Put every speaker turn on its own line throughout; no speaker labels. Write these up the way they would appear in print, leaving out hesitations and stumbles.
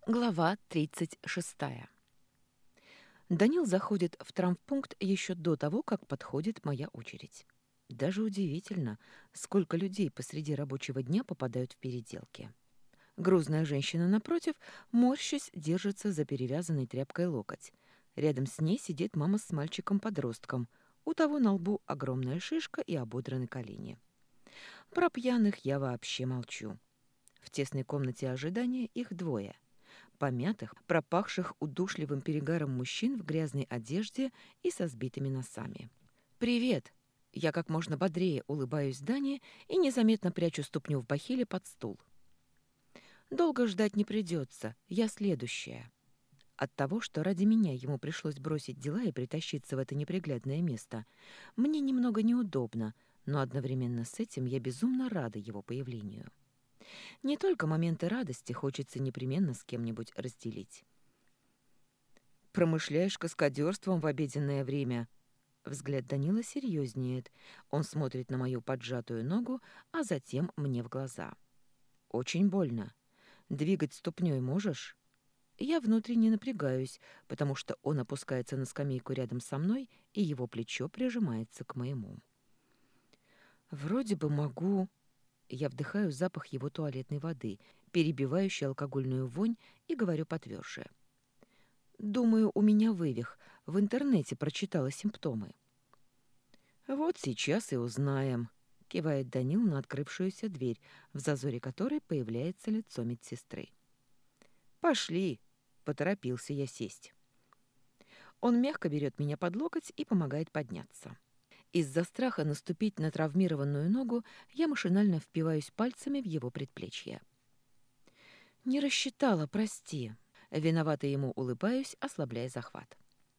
Глава 36. Данил заходит в травмпункт еще до того, как подходит моя очередь. Даже удивительно, сколько людей посреди рабочего дня попадают в переделки. Грузная женщина напротив, морщась, держится за перевязанной тряпкой локоть. Рядом с ней сидит мама с мальчиком-подростком. У того на лбу огромная шишка и ободраны колени. Про пьяных я вообще молчу. В тесной комнате ожидания их двое. Помятых, пропахших удушливым перегаром мужчин в грязной одежде и со сбитыми носами. «Привет!» Я как можно бодрее улыбаюсь Дане и незаметно прячу ступню в бахиле под стул. Долго ждать не придется, я следующая. От того, что ради меня ему пришлось бросить дела и притащиться в это неприглядное место, мне немного неудобно, но одновременно с этим я безумно рада его появлению. Не только моменты радости хочется непременно с кем-нибудь разделить. «Промышляешь каскадерством в обеденное время?» Взгляд Данила серьезнеет. Он смотрит на мою поджатую ногу, а затем мне в глаза. «Очень больно. Двигать ступней можешь?» Я внутренне напрягаюсь, потому что он опускается на скамейку рядом со мной, и его плечо прижимается к моему. «Вроде бы могу». Я вдыхаю запах его туалетной воды, перебивающий алкогольную вонь, и говорю потверже. «Думаю, у меня вывих. В интернете прочитала симптомы». «Вот сейчас и узнаем», — кивает Данил на открывшуюся дверь, в зазоре которой появляется лицо медсестры. «Пошли», — поторопился я сесть. Он мягко берет меня под локоть и помогает подняться. Из-за страха наступить на травмированную ногу я машинально впиваюсь пальцами в его предплечье. «Не рассчитала, прости». Виновато ему улыбаюсь, ослабляя захват.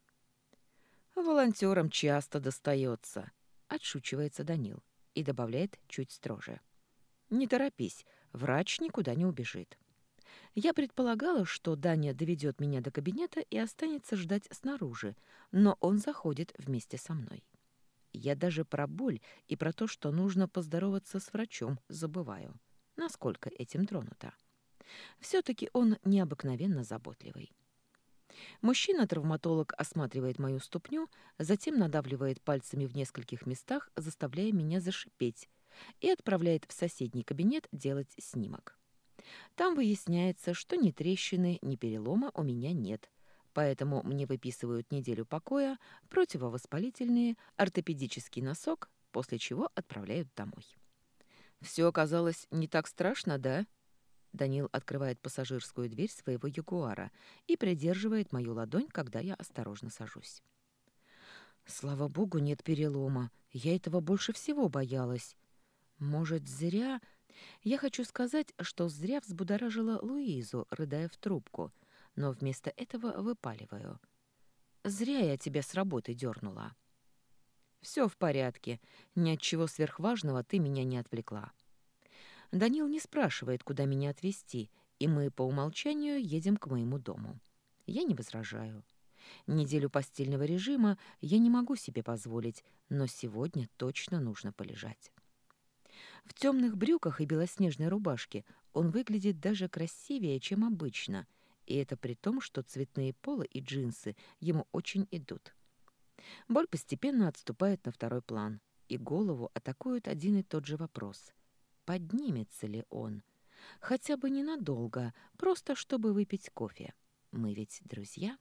«Волонтерам часто достается», — отшучивается Данил и добавляет чуть строже. «Не торопись, врач никуда не убежит». Я предполагала, что Даня доведет меня до кабинета и останется ждать снаружи, но он заходит вместе со мной. Я даже про боль и про то, что нужно поздороваться с врачом, забываю, насколько этим тронута. Все-таки он необыкновенно заботливый. Мужчина-травматолог осматривает мою ступню, затем надавливает пальцами в нескольких местах, заставляя меня зашипеть, и отправляет в соседний кабинет делать снимок. Там выясняется, что ни трещины, ни перелома у меня нет, поэтому мне выписывают неделю покоя, противовоспалительные, ортопедический носок, после чего отправляют домой. Все оказалось не так страшно, да? Данил открывает пассажирскую дверь своего Ягуара и придерживает мою ладонь, когда я осторожно сажусь. Слава богу, нет перелома. Я этого больше всего боялась. Может, зря... Я хочу сказать, что зря взбудоражила Луизу, рыдая в трубку, но вместо этого выпаливаю. Зря я тебя с работы дернула. Все в порядке. Ни от чего сверхважного ты меня не отвлекла. Данил не спрашивает, куда меня отвезти, и мы по умолчанию едем к моему дому. Я не возражаю. Неделю постельного режима я не могу себе позволить, но сегодня точно нужно полежать. В темных брюках и белоснежной рубашке он выглядит даже красивее, чем обычно, и это при том, что цветные поло и джинсы ему очень идут. Боль постепенно отступает на второй план, и голову атакует один и тот же вопрос. Поднимется ли он? Хотя бы ненадолго, просто чтобы выпить кофе. Мы ведь друзья.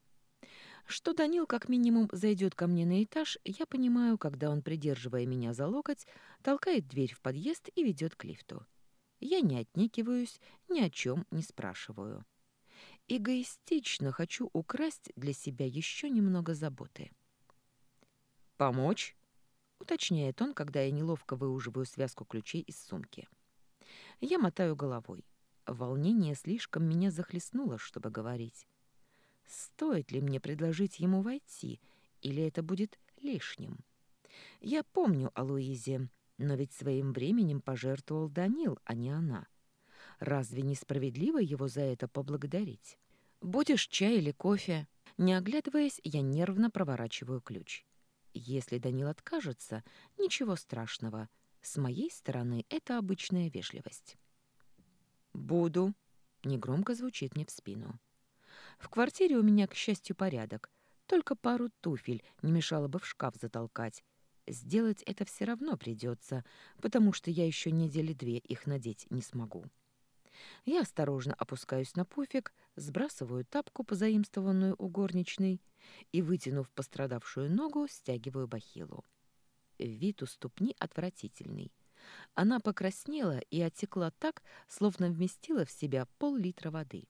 Что Данил как минимум зайдет ко мне на этаж, я понимаю, когда он, придерживая меня за локоть, толкает дверь в подъезд и ведет к лифту. Я не отнекиваюсь, ни о чем не спрашиваю. Эгоистично хочу украсть для себя еще немного заботы. «Помочь?» — уточняет он, когда я неловко выуживаю связку ключей из сумки. Я мотаю головой. Волнение слишком меня захлестнуло, чтобы говорить. Стоит ли мне предложить ему войти, или это будет лишним? Я помню о Луизе, но ведь своим временем пожертвовал Данил, а не она. Разве несправедливо его за это поблагодарить? «Будешь чай или кофе?» Не оглядываясь, я нервно проворачиваю ключ. Если Данил откажется, ничего страшного. С моей стороны это обычная вежливость. «Буду». Негромко звучит мне в спину. В квартире у меня, к счастью, порядок. Только пару туфель не мешало бы в шкаф затолкать. Сделать это все равно придется, потому что я еще недели 2 их надеть не смогу. Я осторожно опускаюсь на пуфик, сбрасываю тапку, позаимствованную у горничной, и, вытянув пострадавшую ногу, стягиваю бахилу. Вид у ступни отвратительный. Она покраснела и отекла так, словно вместила в себя пол-литра воды.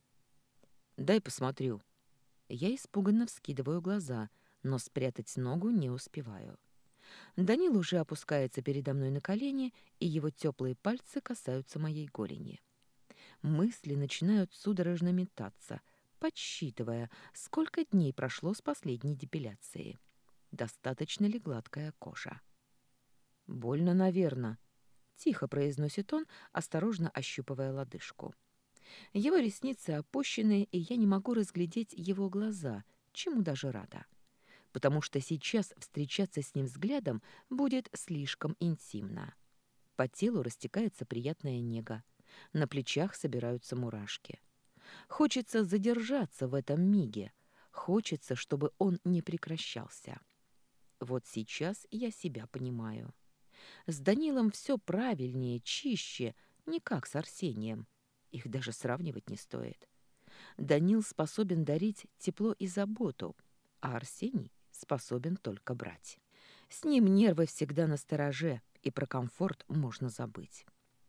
«Дай посмотрю». Я испуганно вскидываю глаза, но спрятать ногу не успеваю. Данил уже опускается передо мной на колени, и его теплые пальцы касаются моей голени. Мысли начинают судорожно метаться, подсчитывая, сколько дней прошло с последней депиляции. Достаточно ли гладкая кожа? «Больно, наверно», — тихо произносит он, осторожно ощупывая лодыжку. Его ресницы опущены, и я не могу разглядеть его глаза, чему даже рада. Потому что сейчас встречаться с ним взглядом будет слишком интимно. По телу растекается приятная нега. На плечах собираются мурашки. Хочется задержаться в этом миге. Хочется, чтобы он не прекращался. Вот сейчас я себя понимаю. С Данилом все правильнее, чище, не как с Арсением. Их даже сравнивать не стоит. Данил способен дарить тепло и заботу, а Арсений способен только брать. С ним нервы всегда настороже, и про комфорт можно забыть.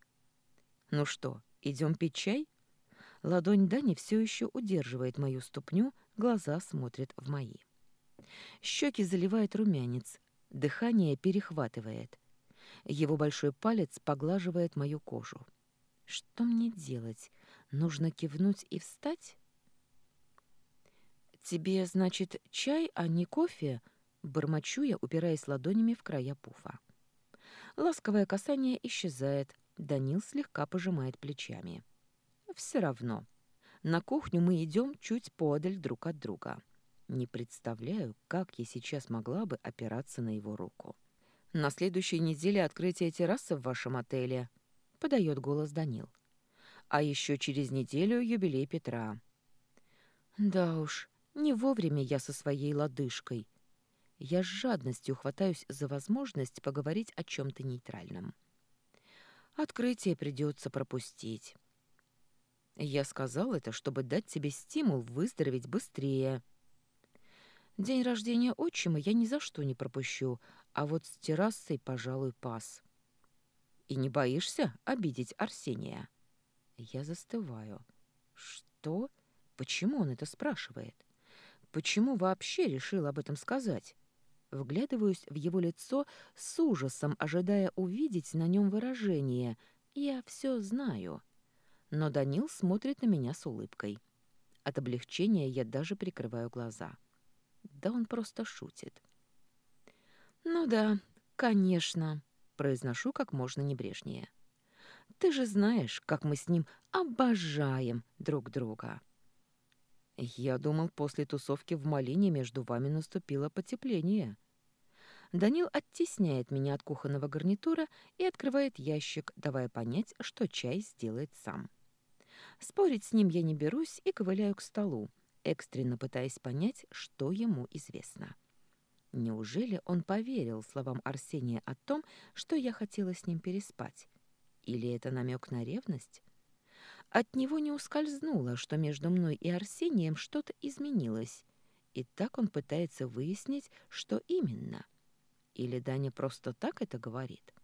«Ну что, идем пить чай?» Ладонь Дани все еще удерживает мою ступню, глаза смотрят в мои. Щеки заливает румянец, дыхание перехватывает. Его большой палец поглаживает мою кожу. Что мне делать? Нужно кивнуть и встать? «Тебе, значит, чай, а не кофе?» Бормочу я, упираясь ладонями в края пуфа. Ласковое касание исчезает. Данил слегка пожимает плечами. Все равно. На кухню мы идем чуть подаль друг от друга. Не представляю, как я сейчас могла бы опираться на его руку. «На следующей неделе открытие террасы в вашем отеле», — подает голос Данил. «А еще через неделю юбилей Петра». Да уж, не вовремя я со своей лодыжкой. Я с жадностью хватаюсь за возможность поговорить о чем-то нейтральном. Открытие придется пропустить. Я сказал это, чтобы дать тебе стимул выздороветь быстрее. День рождения отчима я ни за что не пропущу, а вот с террасой, пожалуй, пас. И не боишься обидеть Арсения? Я застываю. Что? Почему он это спрашивает? Почему вообще решил об этом сказать? Вглядываюсь в его лицо с ужасом, ожидая увидеть на нем выражение «я все знаю». Но Данил смотрит на меня с улыбкой. От облегчения я даже прикрываю глаза. Да он просто шутит. «Ну да, конечно», — произношу как можно небрежнее. «Ты же знаешь, как мы с ним обожаем друг друга». «Я думал, после тусовки в Малине между вами наступило потепление». Данил оттесняет меня от кухонного гарнитура и открывает ящик, давая понять, что чай сделает сам. Спорить с ним я не берусь и ковыляю к столу, экстренно пытаясь понять, что ему известно. Неужели он поверил словам Арсения о том, что я хотела с ним переспать? Или это намек на ревность? От него не ускользнуло, что между мной и Арсением что-то изменилось, и так он пытается выяснить, что именно. Или Даня просто так это говорит?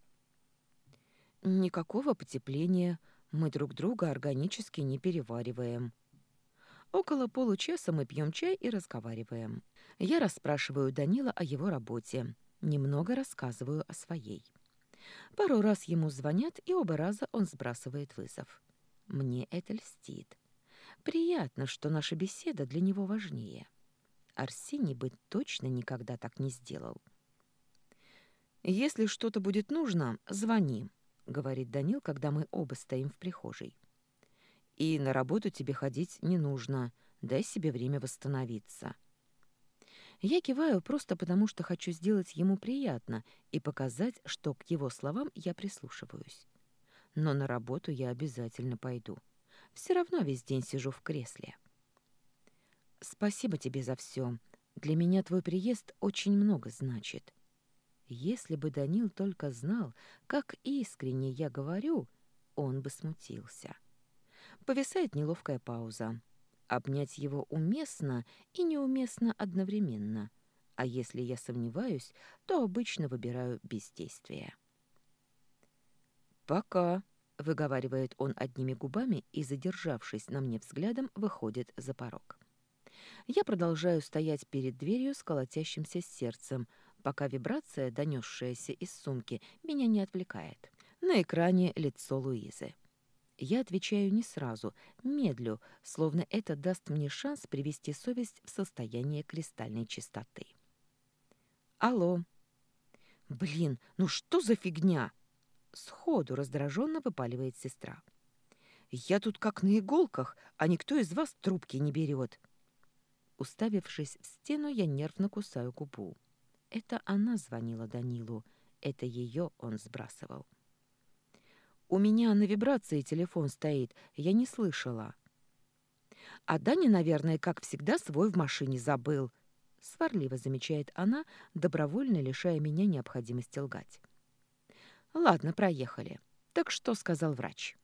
Никакого потепления, мы друг друга органически не перевариваем. Около получаса мы пьем чай и разговариваем. Я расспрашиваю Данила о его работе, немного рассказываю о своей. Пару раз ему звонят, и оба раза он сбрасывает вызов. Мне это льстит. Приятно, что наша беседа для него важнее. Арсений бы точно никогда так не сделал. «Если что-то будет нужно, звони», — говорит Данил, когда мы оба стоим в прихожей. «И на работу тебе ходить не нужно. Дай себе время восстановиться». Я киваю просто потому, что хочу сделать ему приятно и показать, что к его словам я прислушиваюсь. Но на работу я обязательно пойду. Все равно весь день сижу в кресле. Спасибо тебе за все. Для меня твой приезд очень много значит. Если бы Данил только знал, как искренне я говорю, он бы смутился. Повисает неловкая пауза. Обнять его уместно и неуместно одновременно. А если я сомневаюсь, то обычно выбираю бездействие. «Пока», — выговаривает он одними губами и, задержавшись на мне взглядом, выходит за порог. Я продолжаю стоять перед дверью с колотящимся сердцем, пока вибрация, донесшаяся из сумки, меня не отвлекает. На экране лицо Луизы. Я отвечаю не сразу, медлю, словно это даст мне шанс привести совесть в состояние кристальной чистоты. «Алло!» «Блин, ну что за фигня?» Сходу раздраженно выпаливает сестра. «Я тут как на иголках, а никто из вас трубки не берет». Уставившись в стену, я нервно кусаю губу. Это она звонила Данилу, это ее он сбрасывал. «У меня на вибрации телефон стоит, я не слышала». «А Даня, наверное, как всегда, свой в машине забыл», — сварливо замечает она, добровольно лишая меня необходимости лгать. «Ладно, проехали. Так что сказал врач?»